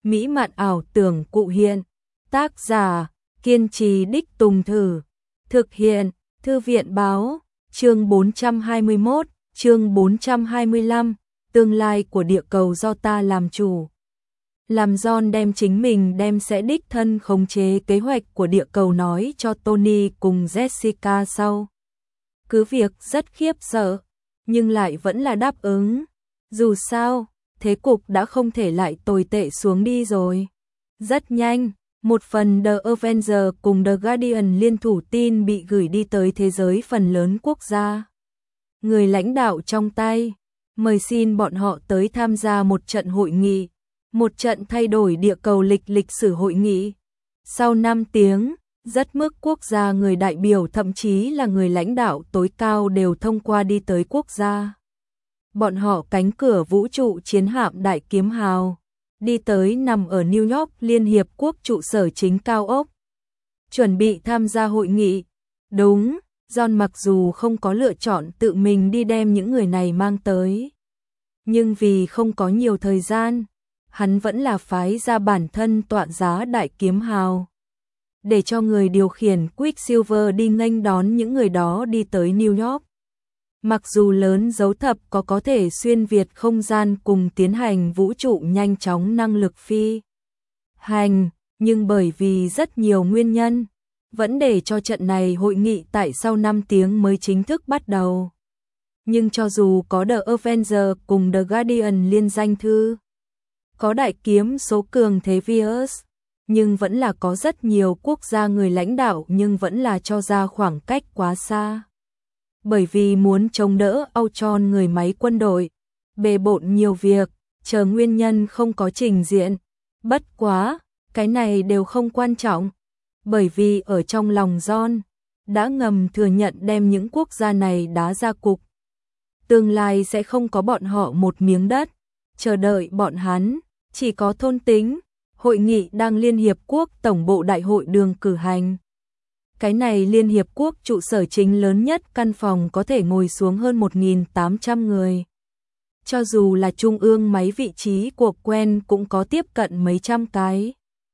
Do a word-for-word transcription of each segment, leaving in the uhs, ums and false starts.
mỹ mạn ảo tưởng cụ hiện. Tác giả, kiên trì đích tùng thử. Thực hiện, Thư viện báo, chương bốn trăm hai mươi mốt, chương bốn trăm hai mươi lăm, tương lai của địa cầu do ta làm chủ. Làm John đem chính mình đem sẽ đích thân khống chế kế hoạch của địa cầu nói cho Tony cùng Jessica sau. Cứ việc rất khiếp sợ, nhưng lại vẫn là đáp ứng. Dù sao, thế cục đã không thể lại tồi tệ xuống đi rồi. Rất nhanh, một phần The Avenger cùng The Guardian liên thủ tin bị gửi đi tới thế giới phần lớn quốc gia. Người lãnh đạo trong tay, mời xin bọn họ tới tham gia một trận hội nghị, một trận thay đổi địa cầu lịch lịch sử hội nghị. Sau năm tiếng, rất mức quốc gia người đại biểu thậm chí là người lãnh đạo tối cao đều thông qua đi tới quốc gia. Bọn họ cánh cửa vũ trụ chiến hạm Đại Kiếm Hào, đi tới nằm ở New York Liên Hiệp Quốc trụ sở chính cao ốc. Chuẩn bị tham gia hội nghị. Đúng, John mặc dù không có lựa chọn tự mình đi đem những người này mang tới. Nhưng vì không có nhiều thời gian, hắn vẫn là phái ra bản thân tọa giá Đại Kiếm Hào. Để cho người điều khiển Quicksilver đi nghênh đón những người đó đi tới New York. Mặc dù lớn dấu thập có có thể xuyên việt không gian cùng tiến hành vũ trụ nhanh chóng năng lực phi hành, nhưng bởi vì rất nhiều nguyên nhân, vẫn để cho trận này hội nghị tại sau năm tiếng mới chính thức bắt đầu. Nhưng cho dù có The Avenger cùng The Guardian liên danh thư, có đại kiếm số cường thế Virus, nhưng vẫn là có rất nhiều quốc gia người lãnh đạo nhưng vẫn là cho ra khoảng cách quá xa. Bởi vì muốn chống đỡ Ultron người máy quân đội, bề bộn nhiều việc, chờ nguyên nhân không có trình diện. Bất quá, cái này đều không quan trọng, bởi vì ở trong lòng John, đã ngầm thừa nhận đem những quốc gia này đá ra cục. Tương lai sẽ không có bọn họ một miếng đất, chờ đợi bọn hắn, chỉ có thôn tính. Hội nghị đang Liên Hiệp Quốc Tổng bộ Đại hội đường cử hành. Cái này Liên Hiệp Quốc trụ sở chính lớn nhất, căn phòng có thể ngồi xuống hơn một nghìn tám trăm người. Cho dù là trung ương máy vị trí của quen cũng có tiếp cận mấy trăm cái.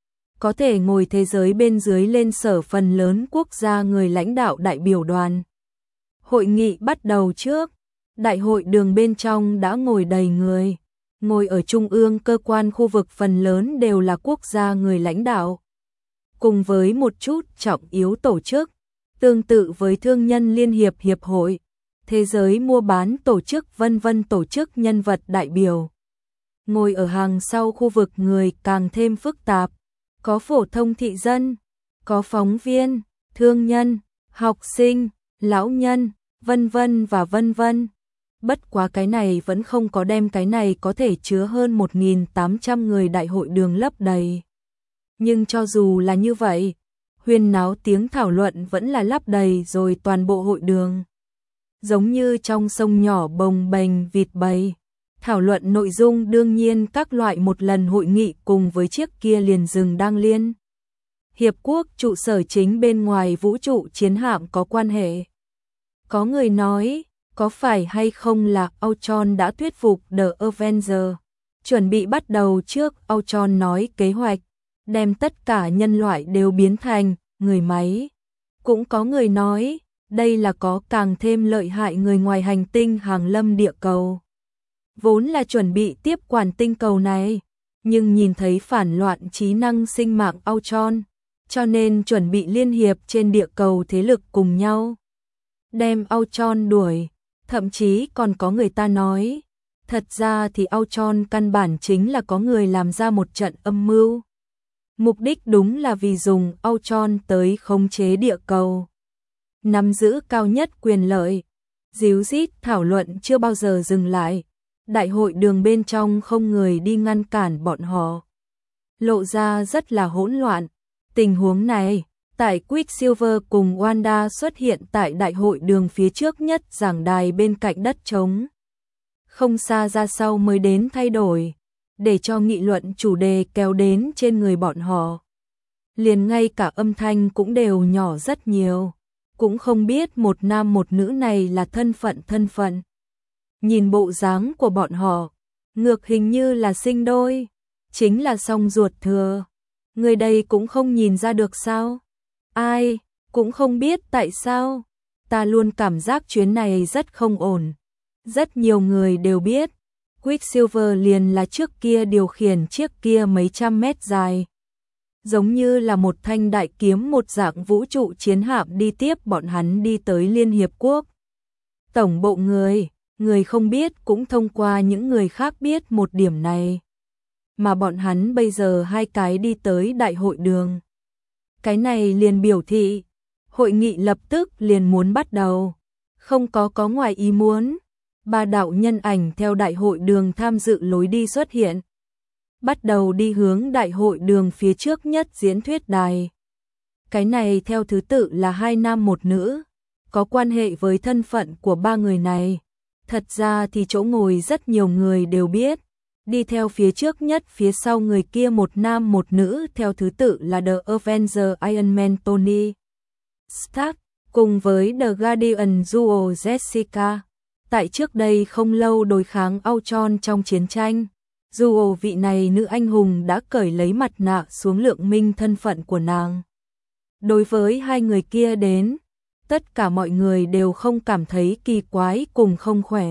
Có thể ngồi thế giới bên dưới lên sở phần lớn quốc gia người lãnh đạo đại biểu đoàn. Hội nghị bắt đầu trước, đại hội đường bên trong đã ngồi đầy người. Ngồi ở trung ương cơ quan khu vực phần lớn đều là quốc gia người lãnh đạo. Cùng với một chút trọng yếu tổ chức, tương tự với Thương nhân Liên hiệp Hiệp hội, Thế giới mua bán tổ chức vân vân tổ chức nhân vật đại biểu. Ngồi ở hàng sau khu vực người càng thêm phức tạp, có phổ thông thị dân, có phóng viên, thương nhân, học sinh, lão nhân, vân vân và vân vân. Bất quá cái này vẫn không có đem cái này có thể chứa hơn một nghìn tám trăm người đại hội đường lấp đầy. Nhưng cho dù là như vậy, huyên náo tiếng thảo luận vẫn là lấp đầy rồi toàn bộ hội đường. Giống như trong sông nhỏ bồng bềnh vịt bầy, thảo luận nội dung đương nhiên các loại một lần hội nghị cùng với chiếc kia liền dừng đang Liên Hiệp Quốc trụ sở chính bên ngoài vũ trụ chiến hạm có quan hệ. Có người nói, có phải hay không là Ultron đã thuyết phục The Avenger, chuẩn bị bắt đầu trước. Ultron nói kế hoạch, đem tất cả nhân loại đều biến thành người máy. Cũng có người nói, đây là có càng thêm lợi hại người ngoài hành tinh hàng lâm địa cầu. Vốn là chuẩn bị tiếp quản tinh cầu này, nhưng nhìn thấy phản loạn trí năng sinh mạng Ultron, cho nên chuẩn bị liên hiệp trên địa cầu thế lực cùng nhau đem Ultron đuổi. Thậm chí còn có người ta nói, thật ra thì Ultron căn bản chính là có người làm ra một trận âm mưu. Mục đích đúng là vì dùng Ultron tới khống chế địa cầu, nắm giữ cao nhất quyền lợi. Díu dít thảo luận chưa bao giờ dừng lại, đại hội đường bên trong không người đi ngăn cản bọn họ. Lộ ra rất là hỗn loạn. Tình huống này, tại Quicksilver cùng Wanda xuất hiện tại đại hội đường phía trước nhất giảng đài bên cạnh đất trống. Không xa ra sau mới đến thay đổi, để cho nghị luận chủ đề kéo đến trên người bọn họ. Liền ngay cả âm thanh cũng đều nhỏ rất nhiều, cũng không biết một nam một nữ này là thân phận thân phận. Nhìn bộ dáng của bọn họ, ngược hình như là sinh đôi. chính là song ruột thừa. Người đây cũng không nhìn ra được sao? Ai, cũng không biết tại sao. Ta luôn cảm giác chuyến này rất không ổn. Rất nhiều người đều biết, Quicksilver liền là trước kia điều khiển chiếc kia mấy trăm mét dài. Giống như là một thanh đại kiếm một dạng vũ trụ chiến hạm đi tiếp bọn hắn đi tới Liên Hiệp Quốc. Tổng bộ người, người không biết cũng thông qua những người khác biết một điểm này. Mà bọn hắn bây giờ hai cái đi tới đại hội đường. Cái này liền biểu thị, hội nghị lập tức liền muốn bắt đầu. Không có có ngoài ý muốn. Ba đạo nhân ảnh theo đại hội đường tham dự lối đi xuất hiện. Bắt đầu đi hướng đại hội đường phía trước nhất diễn thuyết đài. Cái này theo thứ tự là hai nam một nữ. Có quan hệ với thân phận của ba người này. Thật ra thì chỗ ngồi rất nhiều người đều biết. Đi theo phía trước nhất phía sau người kia một nam một nữ theo thứ tự là The Avenger Iron Man Tony Stark cùng với The Guardian Duo Jessica. Tại trước đây không lâu đối kháng Ultron trong chiến tranh, Duo vị này nữ anh hùng đã cởi lấy mặt nạ xuống lượng minh thân phận của nàng. Đối với hai người kia đến, tất cả mọi người đều không cảm thấy kỳ quái cùng không khỏe.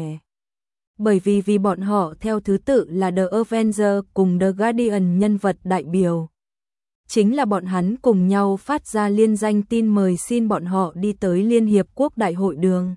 Bởi vì vì bọn họ theo thứ tự là The Avenger cùng The Guardian nhân vật đại biểu. Chính là bọn hắn cùng nhau phát ra liên danh tin mời xin bọn họ đi tới Liên Hiệp Quốc đại hội đường.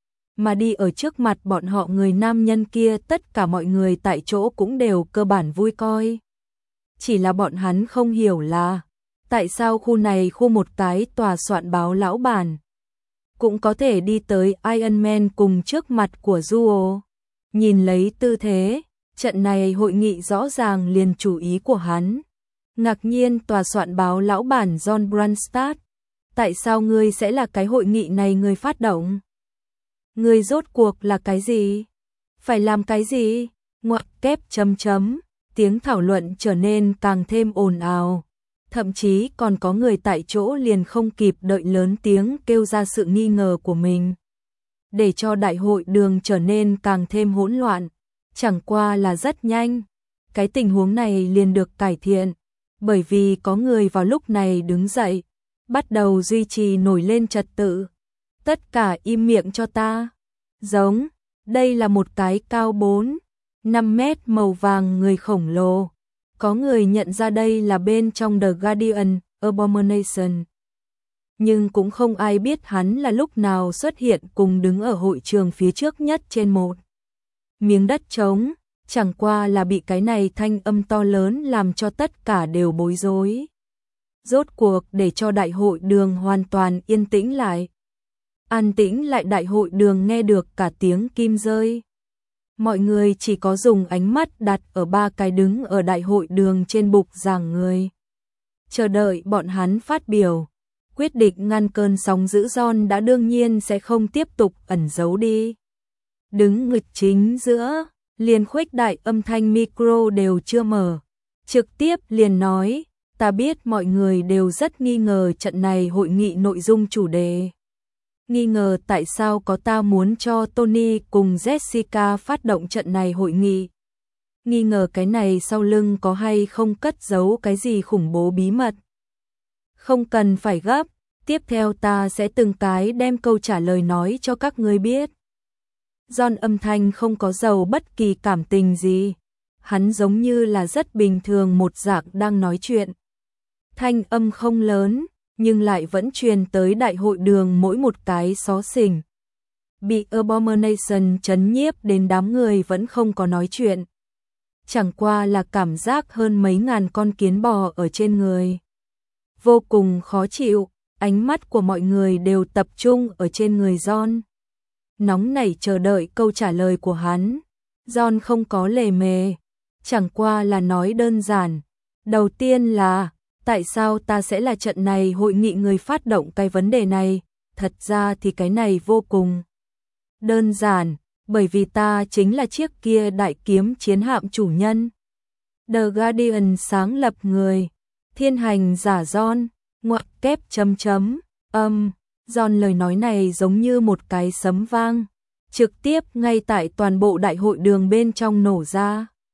Mà đi ở trước mặt bọn họ người nam nhân kia tất cả mọi người tại chỗ cũng đều cơ bản vui coi. Chỉ là bọn hắn không hiểu là tại sao khu này khu một cái tòa soạn báo lão bản cũng có thể đi tới Iron Man cùng trước mặt của Duo. Nhìn lấy tư thế, trận này hội nghị rõ ràng liền chủ ý của hắn. Ngạc nhiên tòa soạn báo lão bản John Brandstad. Tại sao ngươi sẽ là cái hội nghị này người phát động? Ngươi rốt cuộc là cái gì? Phải làm cái gì? Ngoặc kép chấm chấm. Tiếng thảo luận trở nên càng thêm ồn ào. Thậm chí còn có người tại chỗ liền không kịp đợi lớn tiếng kêu ra sự nghi ngờ của mình. Để cho đại hội đường trở nên càng thêm hỗn loạn. Chẳng qua là rất nhanh. Cái tình huống này liền được cải thiện. Bởi vì có người vào lúc này đứng dậy. Bắt đầu duy trì nổi lên trật tự. Tất cả im miệng cho ta. Giống, đây là một cái cao bốn, năm mét màu vàng người khổng lồ. Có người nhận ra đây là bên trong The Guardian, Abomination. Nhưng cũng không ai biết hắn là lúc nào xuất hiện cùng đứng ở hội trường phía trước nhất trên một miếng đất trống. Chẳng qua là bị cái này thanh âm to lớn làm cho tất cả đều bối rối. Rốt cuộc để cho đại hội đường hoàn toàn yên tĩnh lại. An tĩnh lại đại hội đường nghe được cả tiếng kim rơi. Mọi người chỉ có dùng ánh mắt đặt ở ba cái đứng ở đại hội đường trên bục giảng người. Chờ đợi bọn hắn phát biểu. Quyết định ngăn cơn sóng dữ John đã đương nhiên sẽ không tiếp tục ẩn giấu đi. Đứng nghịch chính giữa, liền khuếch đại âm thanh micro đều chưa mở. Trực tiếp liền nói, ta biết mọi người đều rất nghi ngờ trận này hội nghị nội dung chủ đề. Nghi ngờ tại sao có ta muốn cho Tony cùng Jessica phát động trận này hội nghị. Nghi ngờ cái này sau lưng có hay không cất giấu cái gì khủng bố bí mật. Không cần phải gấp, tiếp theo ta sẽ từng cái đem câu trả lời nói cho các ngươi biết. John âm thanh không có dầu bất kỳ cảm tình gì. Hắn giống như là rất bình thường một dạng đang nói chuyện. Thanh âm không lớn, nhưng lại vẫn truyền tới đại hội đường mỗi một cái xó xỉnh. Bị Abomination chấn nhiếp đến đám người vẫn không có nói chuyện. Chẳng qua là cảm giác hơn mấy ngàn con kiến bò ở trên người. Vô cùng khó chịu, ánh mắt của mọi người đều tập trung ở trên người John. Nóng nảy chờ đợi câu trả lời của hắn. John không có lề mề, chẳng qua là nói đơn giản. Đầu tiên là, tại sao ta sẽ là trận này hội nghị người phát động cái vấn đề này? Thật ra thì cái này vô cùng đơn giản, bởi vì ta chính là chiếc kia đại kiếm chiến hạm chủ nhân. The Guardian sáng lập người, thiên hành giả John, ngoặc kép chấm chấm, âm, John lời nói này giống như một cái sấm vang, trực tiếp ngay tại toàn bộ đại hội đường bên trong nổ ra.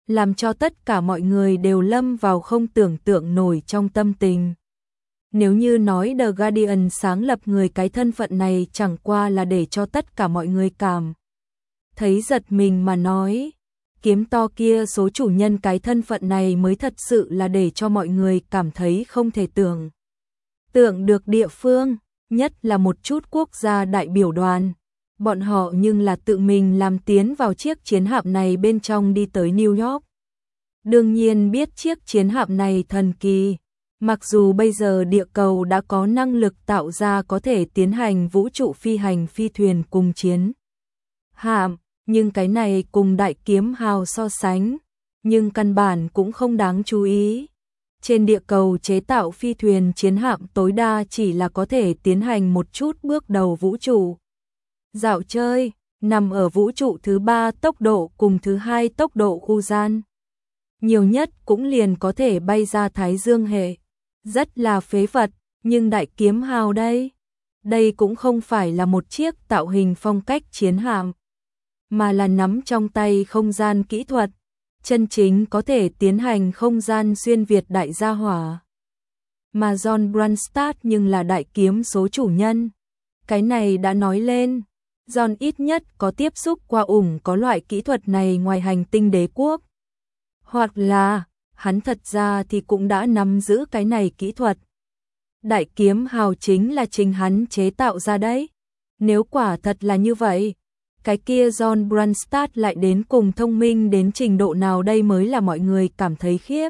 làm cho tất cả mọi người đều lâm vào không tưởng tượng nổi trong tâm tình. Nếu như nói The Guardian sáng lập người cái thân phận này chẳng qua là để cho tất cả mọi người cảm thấy giật mình mà nói, kiếm to kia số chủ nhân cái thân phận này mới thật sự là để cho mọi người cảm thấy không thể tưởng tượng được địa phương, nhất là một chút quốc gia đại biểu đoàn. Bọn họ nhưng là tự mình làm tiến vào chiếc chiến hạm này bên trong đi tới New York. Đương nhiên biết chiếc chiến hạm này thần kỳ, mặc dù bây giờ địa cầu đã có năng lực tạo ra có thể tiến hành vũ trụ phi hành phi thuyền cùng chiến hạm, nhưng cái này cùng đại kiếm hào so sánh, nhưng căn bản cũng không đáng chú ý. Trên địa cầu chế tạo phi thuyền chiến hạm tối đa chỉ là có thể tiến hành một chút bước đầu vũ trụ dạo chơi, nằm ở vũ trụ thứ ba tốc độ cùng thứ hai tốc độ khu gian. Nhiều nhất cũng liền có thể bay ra Thái Dương hệ. Rất là phế vật, nhưng đại kiếm hào đây. Đây cũng không phải là một chiếc tạo hình phong cách chiến hạm, mà là nắm trong tay không gian kỹ thuật, chân chính có thể tiến hành không gian xuyên việt đại gia hỏa. Mà John Brunstad nhưng là đại kiếm số chủ nhân. Cái này đã nói lên, John ít nhất có tiếp xúc qua ủng có loại kỹ thuật này ngoài hành tinh đế quốc. Hoặc là, hắn thật ra thì cũng đã nắm giữ cái này kỹ thuật. Đại kiếm hào chính là chính hắn chế tạo ra đấy. Nếu quả thật là như vậy, cái kia John Brunstad lại đến cùng thông minh đến trình độ nào đây mới là mọi người cảm thấy khiếp.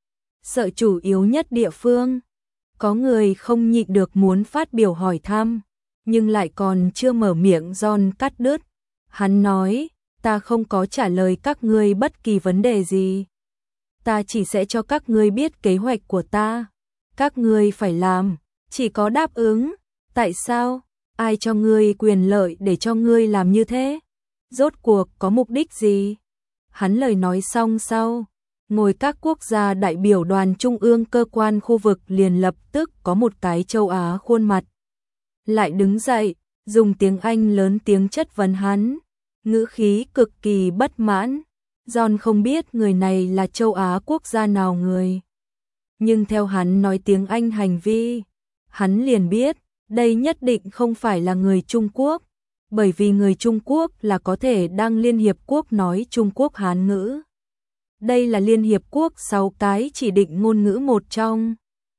Sợ chủ yếu nhất địa phương. Có người không nhịn được muốn phát biểu hỏi thăm, nhưng lại còn chưa mở miệng John cắt đứt. Hắn nói, ta không có trả lời các ngươi bất kỳ vấn đề gì. Ta chỉ sẽ cho các ngươi biết kế hoạch của ta. Các ngươi phải làm, chỉ có đáp ứng. Tại sao? Ai cho ngươi quyền lợi để cho ngươi làm như thế? Rốt cuộc có mục đích gì? Hắn lời nói xong sau, ngồi các quốc gia đại biểu đoàn trung ương cơ quan khu vực liền lập tức có một cái châu Á khuôn mặt. Lại đứng dậy, dùng tiếng Anh lớn tiếng chất vấn hắn, ngữ khí cực kỳ bất mãn. John không biết người này là châu Á quốc gia nào người. Nhưng theo hắn nói tiếng Anh hành vi, hắn liền biết, đây nhất định không phải là người Trung Quốc, bởi vì người Trung Quốc là có thể đang Liên Hiệp Quốc nói Trung Quốc Hán ngữ. Đây là Liên Hiệp Quốc sáu cái chỉ định ngôn ngữ một trong.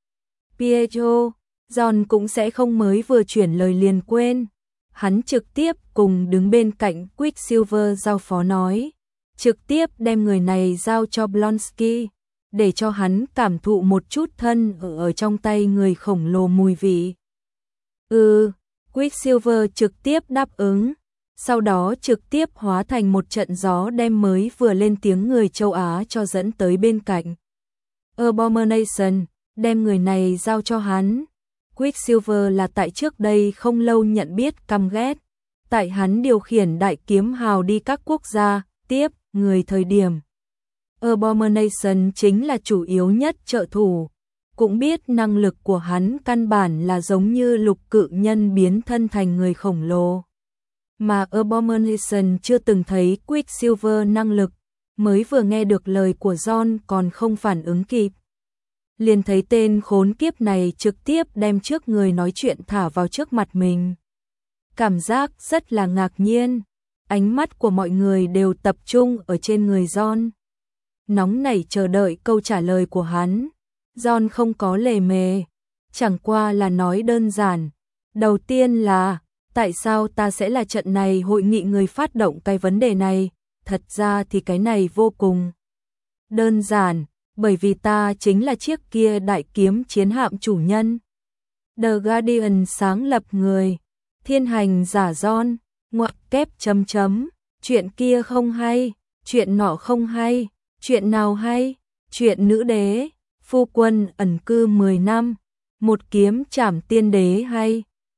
Pietro, John cũng sẽ không mới vừa chuyển lời liền quên. Hắn trực tiếp cùng đứng bên cạnh Quicksilver giao phó nói, trực tiếp đem người này giao cho Blonsky, để cho hắn cảm thụ một chút thân ở, ở trong tay người khổng lồ mùi vị. Ừ, Quicksilver trực tiếp đáp ứng, sau đó trực tiếp hóa thành một trận gió đem mới vừa lên tiếng người châu Á cho dẫn tới bên cạnh. Abomination, đem người này giao cho hắn. Quicksilver là tại trước đây không lâu nhận biết căm ghét, tại hắn điều khiển đại kiếm hào đi các quốc gia, tiếp người thời điểm. Abomination chính là chủ yếu nhất trợ thủ, cũng biết năng lực của hắn căn bản là giống như lục cự nhân biến thân thành người khổng lồ. Mà Abomination chưa từng thấy Quicksilver năng lực, mới vừa nghe được lời của John còn không phản ứng kịp. Liền thấy tên khốn kiếp này trực tiếp đem trước người nói chuyện thả vào trước mặt mình. Cảm giác rất là ngạc nhiên, ánh mắt của mọi người đều tập trung ở trên người John. Nóng nảy chờ đợi câu trả lời của hắn. John không có lề mề, chẳng qua là nói đơn giản. Đầu tiên là, tại sao ta sẽ là trận này hội nghị người phát động cái vấn đề này? Thật ra thì cái này vô cùng đơn giản, bởi vì ta chính là chiếc kia đại kiếm chiến hạm chủ nhân. The Guardian sáng lập người, thiên hành giả John, ngoặc kép chấm chấm, chuyện kia không hay, chuyện nọ không hay, chuyện nào hay, chuyện nữ đế, phu quân ẩn cư mười năm, một kiếm trảm tiên đế hay.